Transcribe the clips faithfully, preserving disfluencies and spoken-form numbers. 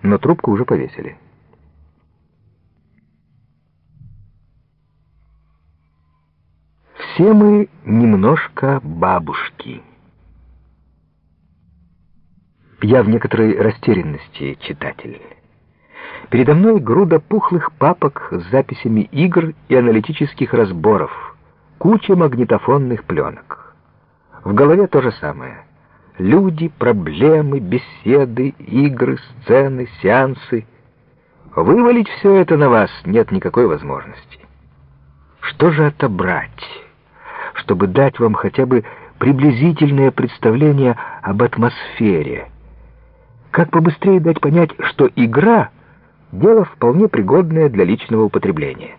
но трубку уже повесили. Все мы немножко бабушки. Я в некоторой растерянности, читатель. Передо мной груда пухлых папок с записями игр и аналитических разборов, куча магнитофонных пленок. В голове то же самое. Люди, проблемы, беседы, игры, сцены, сеансы. Вывалить все это на вас нет никакой возможности. Что же отобрать, чтобы дать вам хотя бы приблизительное представление об атмосфере? Как побыстрее дать понять, что игра — дело вполне пригодное для личного употребления?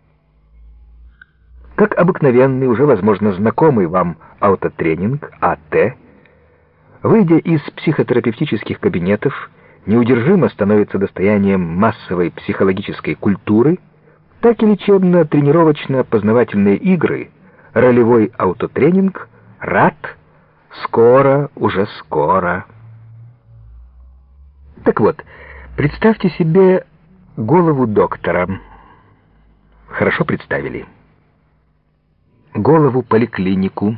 Как обыкновенный, уже, возможно, знакомый вам аутотренинг, АТ, выйдя из психотерапевтических кабинетов, неудержимо становится достоянием массовой психологической культуры, так и лечебно-тренировочно-познавательные игры, ролевой аутотренинг, РАТ, скоро, уже скоро. Так вот, представьте себе голову доктора. Хорошо представили. Голову поликлинику,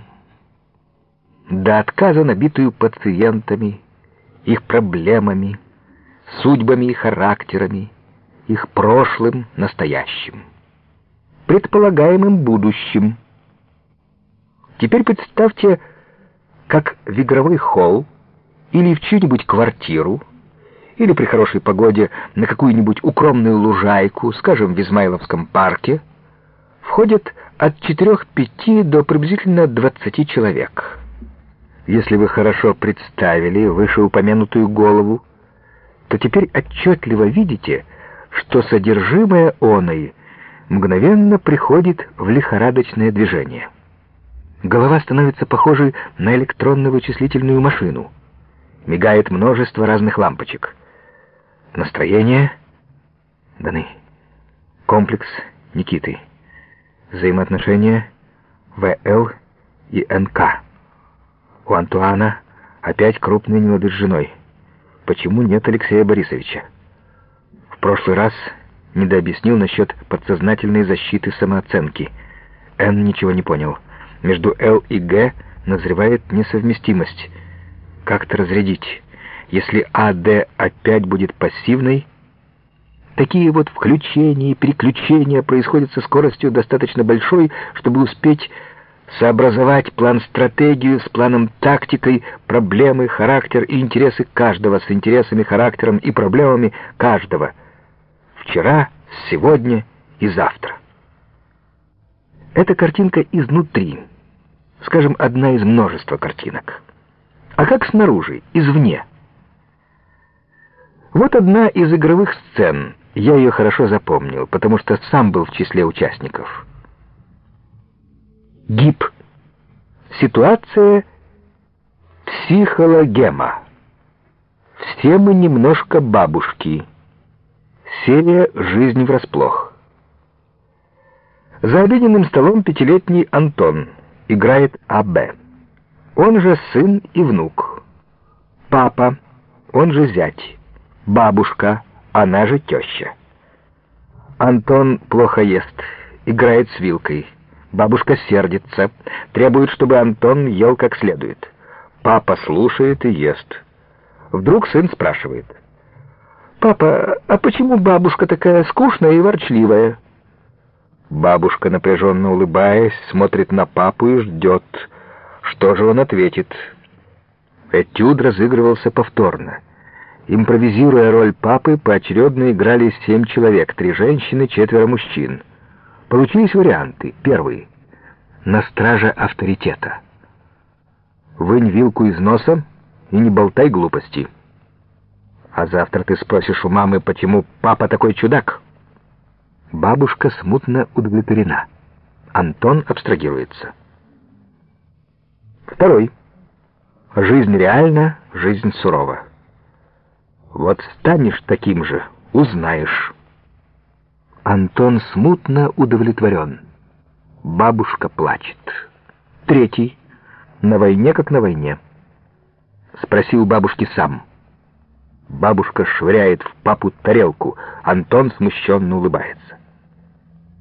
до отказа набитую пациентами, их проблемами, судьбами и характерами, их прошлым, настоящим, предполагаемым будущим. Теперь представьте, как в игровой холл или в чью-нибудь квартиру, или при хорошей погоде на какую-нибудь укромную лужайку, скажем, в Измайловском парке, входят от четырех-пяти до приблизительно двадцати человек. Если вы хорошо представили вышеупомянутую голову, то теперь отчетливо видите, что содержимое оной мгновенно приходит в лихорадочное движение. Голова становится похожей на электронно-вычислительную машину. Мигает множество разных лампочек. Настроение даны. Комплекс Никиты. Взаимоотношения ВЛ и НК. У Антуана опять крупный нелады с женой. Почему нет Алексея Борисовича? В прошлый раз недообъяснил насчет подсознательной защиты самооценки. Н ничего не понял. Между Л и Г назревает несовместимость. Как-то разрядить. Если АД опять будет пассивной, такие вот включения и переключения происходят со скоростью достаточно большой, чтобы успеть сообразовать план-стратегию с планом-тактикой, проблемы, характер и интересы каждого с интересами, характером и проблемами каждого. Вчера, сегодня и завтра. Это картинка изнутри, скажем, одна из множества картинок. А как снаружи, извне? Вот одна из игровых сцен. Я ее хорошо запомнил, потому что сам был в числе участников. ГИП. Ситуация психологема. Все мы немножко бабушки. Серия «Жизнь врасплох». За обеденным столом пятилетний Антон играет АБ. Он же сын и внук. Папа, он же зять. Бабушка, она же теща. Антон плохо ест, играет с вилкой. Бабушка сердится, требует, чтобы Антон ел как следует. Папа слушает и ест. Вдруг сын спрашивает: «Папа, а почему бабушка такая скучная и ворчливая?» Бабушка, напряженно улыбаясь, смотрит на папу и ждет, что же он ответит. Этюд разыгрывался повторно. Импровизируя роль папы, поочередно играли семь человек, три женщины, четверо мужчин. Получились варианты. Первый. На страже авторитета. Вынь вилку из носа и не болтай глупости. А завтра ты спросишь у мамы, почему папа такой чудак. Бабушка смутно удовлетворена. Антон абстрагируется. Второй. Жизнь реальна, жизнь сурова. Вот станешь таким же, узнаешь. Антон смутно удовлетворен. Бабушка плачет. Третий. На войне как на войне. Спроси у бабушки сам. Бабушка швыряет в папу тарелку. Антон смущенно улыбается.